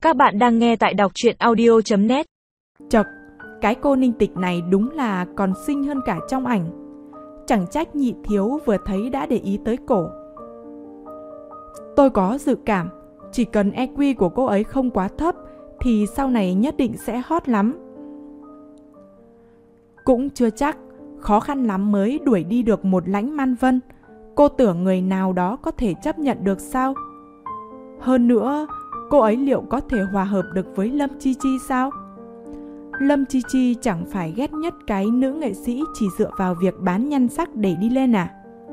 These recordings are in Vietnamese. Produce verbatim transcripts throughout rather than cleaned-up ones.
Các bạn đang nghe tại đọc truyện audio chấm net. Chật, cái cô Ninh Tịch này đúng là còn xinh hơn cả trong ảnh. Chẳng trách Nhị Thiếu vừa thấy đã để ý tới cổ. Tôi có dự cảm, chỉ cần e quy của cô ấy không quá thấp thì sau này nhất định sẽ hot lắm. Cũng chưa chắc, khó khăn lắm mới đuổi đi được một Lãnh Man Vân. Cô tưởng người nào đó có thể chấp nhận được sao? Hơn nữa, cô ấy liệu có thể hòa hợp được với Lâm Chi Chi sao? Lâm Chi Chi chẳng phải ghét nhất cái nữ nghệ sĩ chỉ dựa vào việc bán nhan sắc để đi lên à?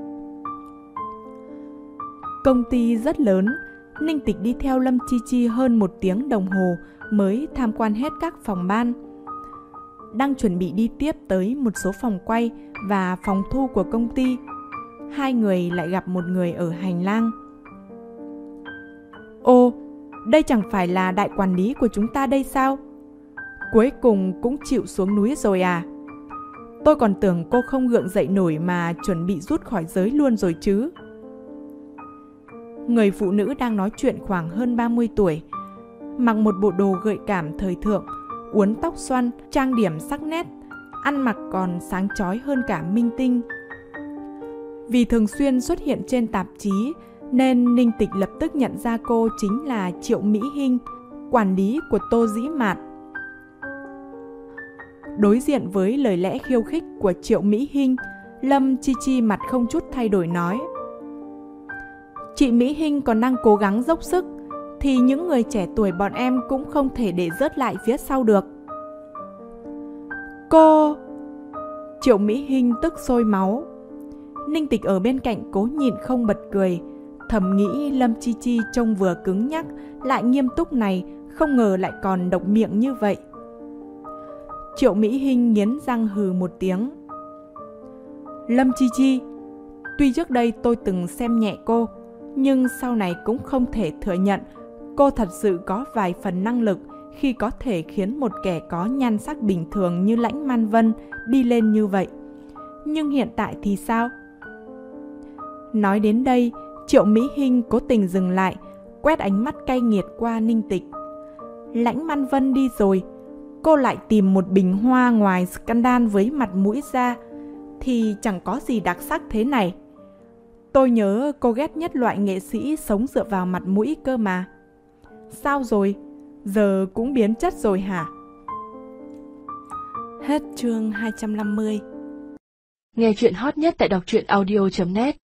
Công ty rất lớn, Ninh Tịch đi theo Lâm Chi Chi hơn một tiếng đồng hồ mới tham quan hết các phòng ban. Đang chuẩn bị đi tiếp tới một số phòng quay và phòng thu của công ty, hai người lại gặp một người ở hành lang. Ô, đây chẳng phải là đại quản lý của chúng ta đây sao? Cuối cùng cũng chịu xuống núi rồi à? Tôi còn tưởng cô không gượng dậy nổi mà chuẩn bị rút khỏi giới luôn rồi chứ. Người phụ nữ đang nói chuyện khoảng hơn ba mươi tuổi, mặc một bộ đồ gợi cảm thời thượng, uốn tóc xoăn, trang điểm sắc nét, ăn mặc còn sáng chói hơn cả minh tinh. Vì thường xuyên xuất hiện trên tạp chí nên Ninh Tịch lập tức nhận ra cô chính là Triệu Mỹ Hinh, quản lý của Tô Dĩ Mạt. Đối diện với lời lẽ khiêu khích của Triệu Mỹ Hinh, Lâm Chi Chi mặt không chút thay đổi nói: Chị Mỹ Hinh còn đang cố gắng dốc sức thì những người trẻ tuổi bọn em cũng không thể để rớt lại phía sau được. Cô... Triệu Mỹ Hinh tức sôi máu. Ninh Tịch ở bên cạnh cố nhịn không bật cười, thầm nghĩ Lâm Chi Chi trông vừa cứng nhắc lại nghiêm túc này, không ngờ lại còn độc miệng như vậy. Triệu Mỹ Hinh nghiến răng hừ một tiếng. Lâm Chi Chi, tuy trước đây tôi từng xem nhẹ cô, nhưng sau này cũng không thể thừa nhận cô thật sự có vài phần năng lực khi có thể khiến một kẻ có nhan sắc bình thường như Lãnh Man Vân đi lên như vậy. Nhưng hiện tại thì sao? Nói đến đây, Triệu Mỹ Hinh cố tình dừng lại, quét ánh mắt cay nghiệt qua Ninh Tịch. Lãnh Man Vân đi rồi, cô lại tìm một bình hoa ngoài scandal với mặt mũi ra, thì chẳng có gì đặc sắc thế này. Tôi nhớ cô ghét nhất loại nghệ sĩ sống dựa vào mặt mũi cơ mà. Sao rồi? Giờ cũng biến chất rồi hả? Hết chương hai trăm năm mươi. Nghe chuyện hot nhất tại đọc truyện audio chấm net.